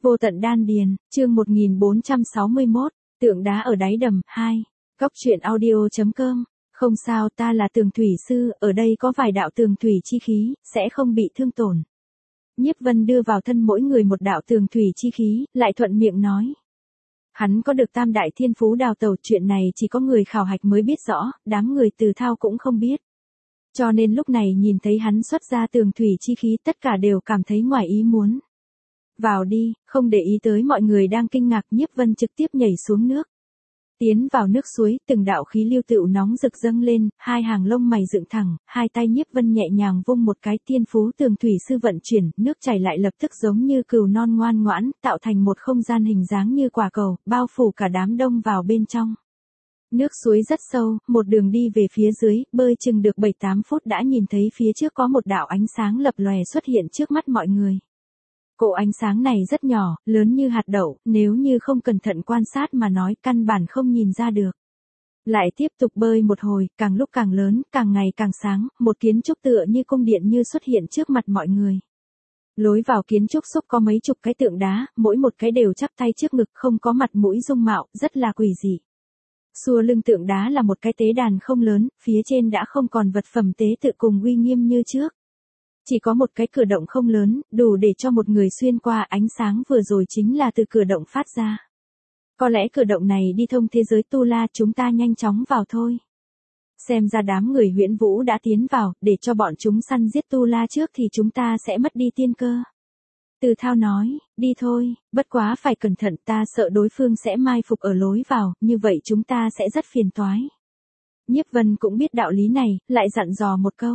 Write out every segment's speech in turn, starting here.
Vô tận đan điền, chương 1461, tượng đá ở đáy đầm, 2. Góc truyện audio.com. Không sao, ta là tường thủy sư, ở đây có vài đạo tường thủy chi khí, sẽ không bị thương tổn. Nhiếp Vân đưa vào thân mỗi người một đạo tường thủy chi khí, lại thuận miệng nói. Hắn có được tam đại thiên phú đào tẩu, chuyện này chỉ có người khảo hạch mới biết rõ, đám người từ thao cũng không biết. Cho nên lúc này nhìn thấy hắn xuất ra tường thủy chi khí tất cả đều cảm thấy ngoài ý muốn. Vào đi, không để ý tới mọi người đang kinh ngạc, Nhiếp Vân trực tiếp nhảy xuống nước. Tiến vào nước suối, từng đạo khí lưu tựu nóng rực dâng lên, hai hàng lông mày dựng thẳng, hai tay Nhiếp Vân nhẹ nhàng vung một cái, thiên phú tường thủy sư vận chuyển, nước chảy lại lập tức giống như cừu non ngoan ngoãn, tạo thành một không gian hình dáng như quả cầu, bao phủ cả đám đông vào bên trong. Nước suối rất sâu, một đường đi về phía dưới, bơi chừng được 7-8 phút đã nhìn thấy phía trước có một đạo ánh sáng lập lòe xuất hiện trước mắt mọi người. Cỗ ánh sáng này rất nhỏ, lớn như hạt đậu, nếu như không cẩn thận quan sát mà nói căn bản không nhìn ra được. Lại tiếp tục bơi một hồi, càng lúc càng lớn, càng ngày càng sáng, một kiến trúc tựa như cung điện như xuất hiện trước mặt mọi người. Lối vào kiến trúc xúc có mấy chục cái tượng đá, mỗi một cái đều chắp tay trước ngực, không có mặt mũi dung mạo, rất là quỷ dị. Xua lưng tượng đá là một cái tế đàn không lớn, phía trên đã không còn vật phẩm tế tự cùng uy nghiêm như trước. Chỉ có một cái cửa động không lớn, đủ để cho một người xuyên qua, ánh sáng vừa rồi chính là từ cửa động phát ra. Có lẽ cửa động này đi thông thế giới Tu La, chúng ta nhanh chóng vào thôi. Xem ra đám người Huyễn Vũ đã tiến vào, để cho bọn chúng săn giết Tu La trước thì chúng ta sẽ mất đi tiên cơ. Từ Thao nói, đi thôi, bất quá phải cẩn thận, ta sợ đối phương sẽ mai phục ở lối vào, như vậy chúng ta sẽ rất phiền toái. Nhiếp Vân cũng biết đạo lý này, lại dặn dò một câu.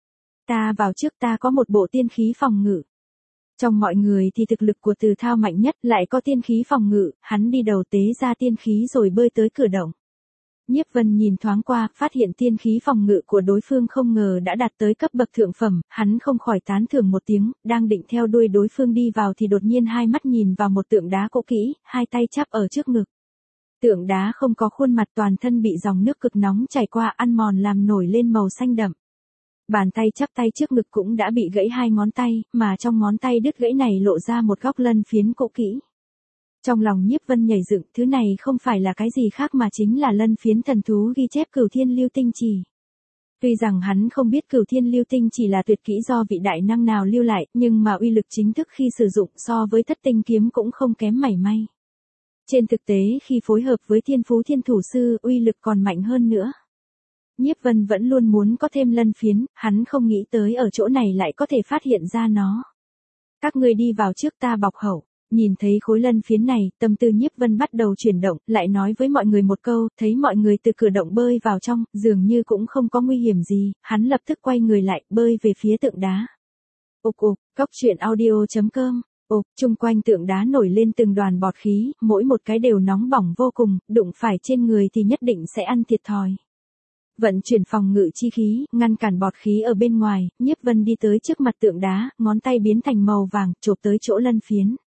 Ta vào trước, ta có một bộ tiên khí phòng ngự. Trong mọi người thì thực lực của Từ Thao mạnh nhất, lại có tiên khí phòng ngự, hắn đi đầu tế ra tiên khí rồi bơi tới cửa động. Nhiếp Vân nhìn thoáng qua, phát hiện tiên khí phòng ngự của đối phương không ngờ đã đạt tới cấp bậc thượng phẩm, hắn không khỏi tán thưởng một tiếng, đang định theo đuôi đối phương đi vào thì đột nhiên hai mắt nhìn vào một tượng đá cũ kỹ, hai tay chắp ở trước ngực. Tượng đá không có khuôn mặt, toàn thân bị dòng nước cực nóng chảy qua ăn mòn làm nổi lên màu xanh đậm. Bàn tay chắp tay trước ngực cũng đã bị gãy hai ngón tay, mà trong ngón tay đứt gãy này lộ ra một góc lân phiến cũ kỹ. Trong lòng Nhiếp Vân nhảy dựng, thứ này không phải là cái gì khác mà chính là lân phiến thần thú ghi chép Cửu Thiên Lưu Tinh Chỉ. Tuy rằng hắn không biết Cửu Thiên Lưu Tinh Chỉ là tuyệt kỹ do vị đại năng nào lưu lại, nhưng mà uy lực chính thức khi sử dụng so với Thất Tinh kiếm cũng không kém mảy may. Trên thực tế khi phối hợp với Thiên Phú Thiên Thủ Sư, uy lực còn mạnh hơn nữa. Nhiếp Vân vẫn luôn muốn có thêm lân phiến, hắn không nghĩ tới ở chỗ này lại có thể phát hiện ra nó. Các người đi vào trước, ta bọc hậu. Nhìn thấy khối lân phiến này, tâm tư Nhiếp Vân bắt đầu chuyển động, lại nói với mọi người một câu, thấy mọi người từ cửa động bơi vào trong, dường như cũng không có nguy hiểm gì, hắn lập tức quay người lại, bơi về phía tượng đá. Ục ục, góc truyện audio.com. Ục, chung quanh tượng đá nổi lên từng đoàn bọt khí, mỗi một cái đều nóng bỏng vô cùng, đụng phải trên người thì nhất định sẽ ăn thiệt thòi. Vận chuyển phòng ngự chi khí, ngăn cản bọt khí ở bên ngoài, Nhiếp Vân đi tới trước mặt tượng đá, ngón tay biến thành màu vàng, chộp tới chỗ lân phiến.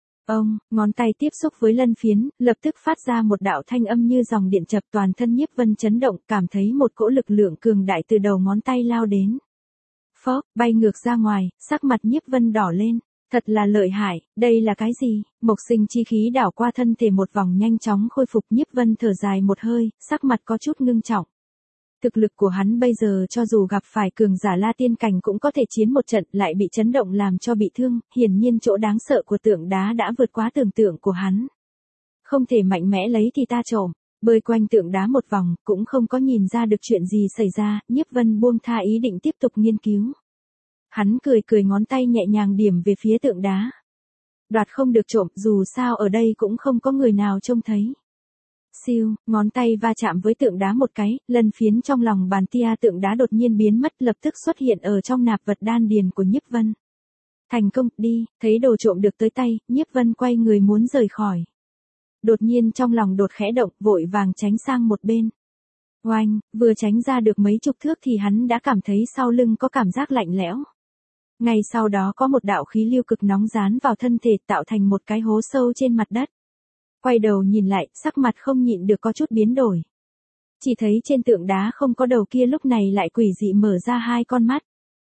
Ngón tay tiếp xúc với lân phiến, lập tức phát ra một đạo thanh âm như dòng điện chập, toàn thân Nhiếp Vân chấn động, cảm thấy một cỗ lực lượng cường đại từ đầu ngón tay lao đến. Phốc, bay ngược ra ngoài, sắc mặt Nhiếp Vân đỏ lên. Thật là lợi hại, đây là cái gì? Mộc sinh chi khí đảo qua thân thể một vòng nhanh chóng khôi phục, Nhiếp Vân thở dài một hơi, sắc mặt có chút ngưng trọng. Thực lực của hắn bây giờ cho dù gặp phải cường giả La Tiên cảnh cũng có thể chiến một trận, lại bị chấn động làm cho bị thương, hiển nhiên chỗ đáng sợ của tượng đá đã vượt quá tưởng tượng của hắn. Không thể mạnh mẽ lấy thì ta trộm, bơi quanh tượng đá một vòng, cũng không có nhìn ra được chuyện gì xảy ra, Nhiếp Vân buông tha ý định tiếp tục nghiên cứu. Hắn cười ngón tay nhẹ nhàng điểm về phía tượng đá. Đoạt không được trộm, dù sao ở đây cũng không có người nào trông thấy. Siêu, ngón tay va chạm với tượng đá một cái, lân phiến trong lòng bàn tia tượng đá đột nhiên biến mất, lập tức xuất hiện ở trong nạp vật đan điền của Nhiếp Vân. Thành công, đi, thấy đồ trộm được tới tay, Nhiếp Vân quay người muốn rời khỏi. Đột nhiên trong lòng đột khẽ động, vội vàng tránh sang một bên. Oanh, vừa tránh ra được mấy chục thước thì hắn đã cảm thấy sau lưng có cảm giác lạnh lẽo. Ngay sau đó có một đạo khí lưu cực nóng dán vào thân thể, tạo thành một cái hố sâu trên mặt đất. Quay đầu nhìn lại, sắc mặt không nhịn được có chút biến đổi. Chỉ thấy trên tượng đá không có đầu kia lúc này lại quỷ dị mở ra hai con mắt.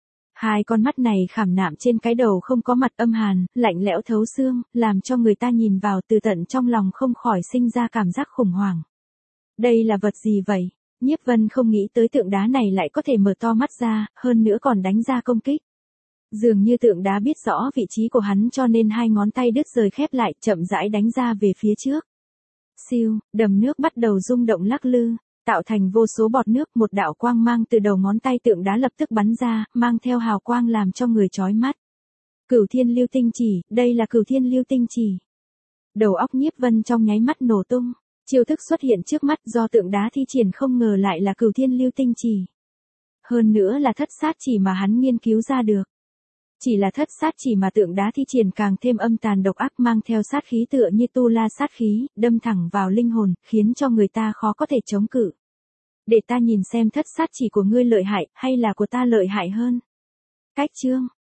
Hai con mắt này khảm nạm trên cái đầu không có mặt âm hàn, lạnh lẽo thấu xương, làm cho người ta nhìn vào từ tận trong lòng không khỏi sinh ra cảm giác khủng hoảng. Đây là vật gì vậy? Nhiếp Vân không nghĩ tới tượng đá này lại có thể mở to mắt ra, hơn nữa còn đánh ra công kích. Dường như tượng đá biết rõ vị trí của hắn cho nên hai ngón tay đứt rời khép lại, chậm rãi đánh ra về phía trước. Siêu, đầm nước bắt đầu rung động lắc lư, tạo thành vô số bọt nước, một đạo quang mang từ đầu ngón tay tượng đá lập tức bắn ra, mang theo hào quang làm cho người chói mắt. Cửu Thiên Lưu Tinh Chỉ, đây là Cửu Thiên Lưu Tinh Chỉ. Đầu óc Nhiếp Vân trong nháy mắt nổ tung, chiêu thức xuất hiện trước mắt do tượng đá thi triển không ngờ lại là Cửu Thiên Lưu Tinh Chỉ. Hơn nữa là thất sát chỉ mà hắn nghiên cứu ra được. Chỉ là thất sát chỉ mà tượng đá thi triển càng thêm âm tàn độc ác, mang theo sát khí tựa như tu la sát khí, đâm thẳng vào linh hồn, khiến cho người ta khó có thể chống cự. Để ta nhìn xem thất sát chỉ của ngươi lợi hại, hay là của ta lợi hại hơn. Cách chương